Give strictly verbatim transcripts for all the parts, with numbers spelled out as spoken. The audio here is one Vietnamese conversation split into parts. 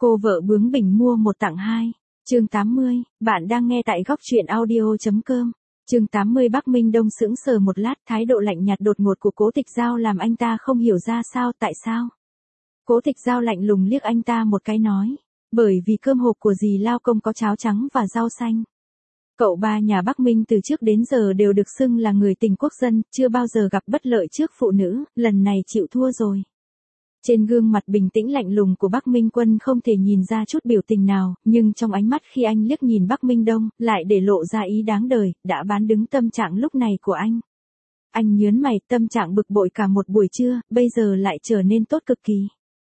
Cô vợ bướng bỉnh mua một tặng hai. Chương tám mươi, bạn đang nghe tại góc truyện audio chấm com. Chương tám mươi Bắc Minh Đông sững sờ một lát, thái độ lạnh nhạt đột ngột của Cố Tịch Giao làm anh ta không hiểu ra sao tại sao. Cố Tịch Giao lạnh lùng liếc anh ta một cái nói, bởi vì cơm hộp của dì Lao Công có cháo trắng và rau xanh. Cậu ba nhà Bắc Minh từ trước đến giờ đều được xưng là người tình quốc dân, chưa bao giờ gặp bất lợi trước phụ nữ, lần này chịu thua rồi. Trên gương mặt bình tĩnh lạnh lùng của Bắc Minh Quân không thể nhìn ra chút biểu tình nào, nhưng trong ánh mắt khi anh liếc nhìn Bắc Minh Đông, lại để lộ ra ý đáng đời, đã bán đứng tâm trạng lúc này của anh. Anh nhớn mày, tâm trạng bực bội cả một buổi trưa, bây giờ lại trở nên tốt cực kỳ.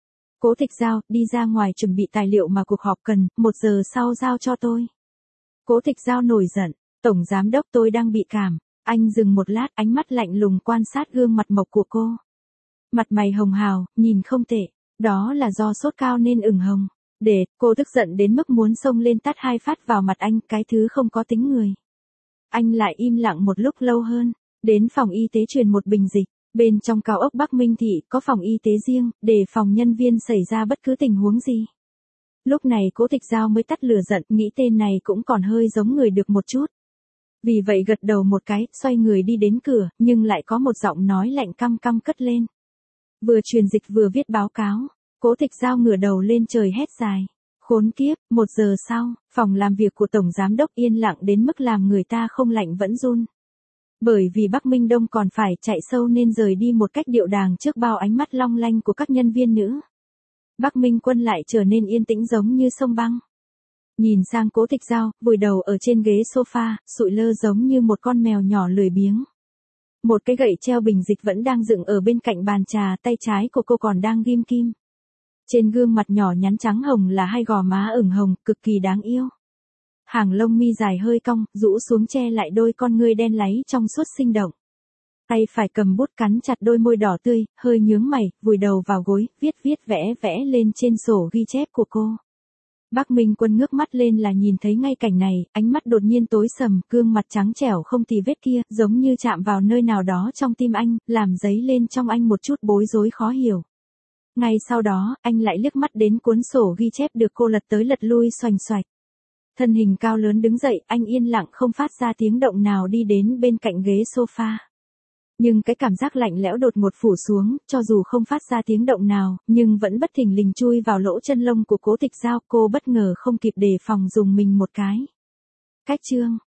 Cố Tịch Giao, đi ra ngoài chuẩn bị tài liệu mà cuộc họp cần, một giờ sau giao cho tôi. Cố Tịch Giao nổi giận, Tổng Giám Đốc tôi đang bị cảm. Anh dừng một lát, ánh mắt lạnh lùng quan sát gương mặt mộc của cô. Mặt mày hồng hào, nhìn không tệ, đó là do sốt cao nên ửng hồng. Để, cô tức giận đến mức muốn xông lên tát hai phát vào mặt anh, cái thứ không có tính người. Anh lại im lặng một lúc lâu hơn, đến phòng y tế truyền một bình dịch, bên trong cao ốc Bắc Minh Thị có phòng y tế riêng, để phòng nhân viên xảy ra bất cứ tình huống gì. Lúc này Cố Tịch Giao mới tắt lửa giận, nghĩ tên này cũng còn hơi giống người được một chút. Vì vậy gật đầu một cái, xoay người đi đến cửa, nhưng lại có một giọng nói lạnh căm căm cất lên. Vừa truyền dịch vừa viết báo cáo, Cố Tịch Giao ngửa đầu lên trời hét dài. Khốn kiếp, một giờ sau, phòng làm việc của Tổng Giám Đốc yên lặng đến mức làm người ta không lạnh vẫn run. Bởi vì Bắc Minh Đông còn phải chạy sâu nên rời đi một cách điệu đàng trước bao ánh mắt long lanh của các nhân viên nữ. Bắc Minh Quân lại trở nên yên tĩnh giống như sông băng. Nhìn sang Cố Tịch Giao, vùi đầu ở trên ghế sofa, sụi lơ giống như một con mèo nhỏ lười biếng. Một cái gậy treo bình dịch vẫn đang dựng ở bên cạnh bàn trà, tay trái của cô còn đang ghim kim. Trên gương mặt nhỏ nhắn trắng hồng là hai gò má ửng hồng, cực kỳ đáng yêu. Hàng lông mi dài hơi cong, rũ xuống che lại đôi con ngươi đen láy trong suốt sinh động. Tay phải cầm bút cắn chặt đôi môi đỏ tươi, hơi nhướng mày, vùi đầu vào gối, viết viết vẽ vẽ lên trên sổ ghi chép của cô. Bắc Minh Quân ngước mắt lên là nhìn thấy ngay cảnh này, ánh mắt đột nhiên tối sầm, gương mặt trắng trẻo không tì vết kia, giống như chạm vào nơi nào đó trong tim anh, làm dấy lên trong anh một chút bối rối khó hiểu. Ngay sau đó, anh lại liếc mắt đến cuốn sổ ghi chép được cô lật tới lật lui xoành xoạch. Thân hình cao lớn đứng dậy, anh yên lặng không phát ra tiếng động nào đi đến bên cạnh ghế sofa. Nhưng cái cảm giác lạnh lẽo đột ngột phủ xuống, cho dù không phát ra tiếng động nào, nhưng vẫn bất thình lình chui vào lỗ chân lông của Cố Tịch Giao, cô bất ngờ không kịp đề phòng dùng mình một cái. Cách chương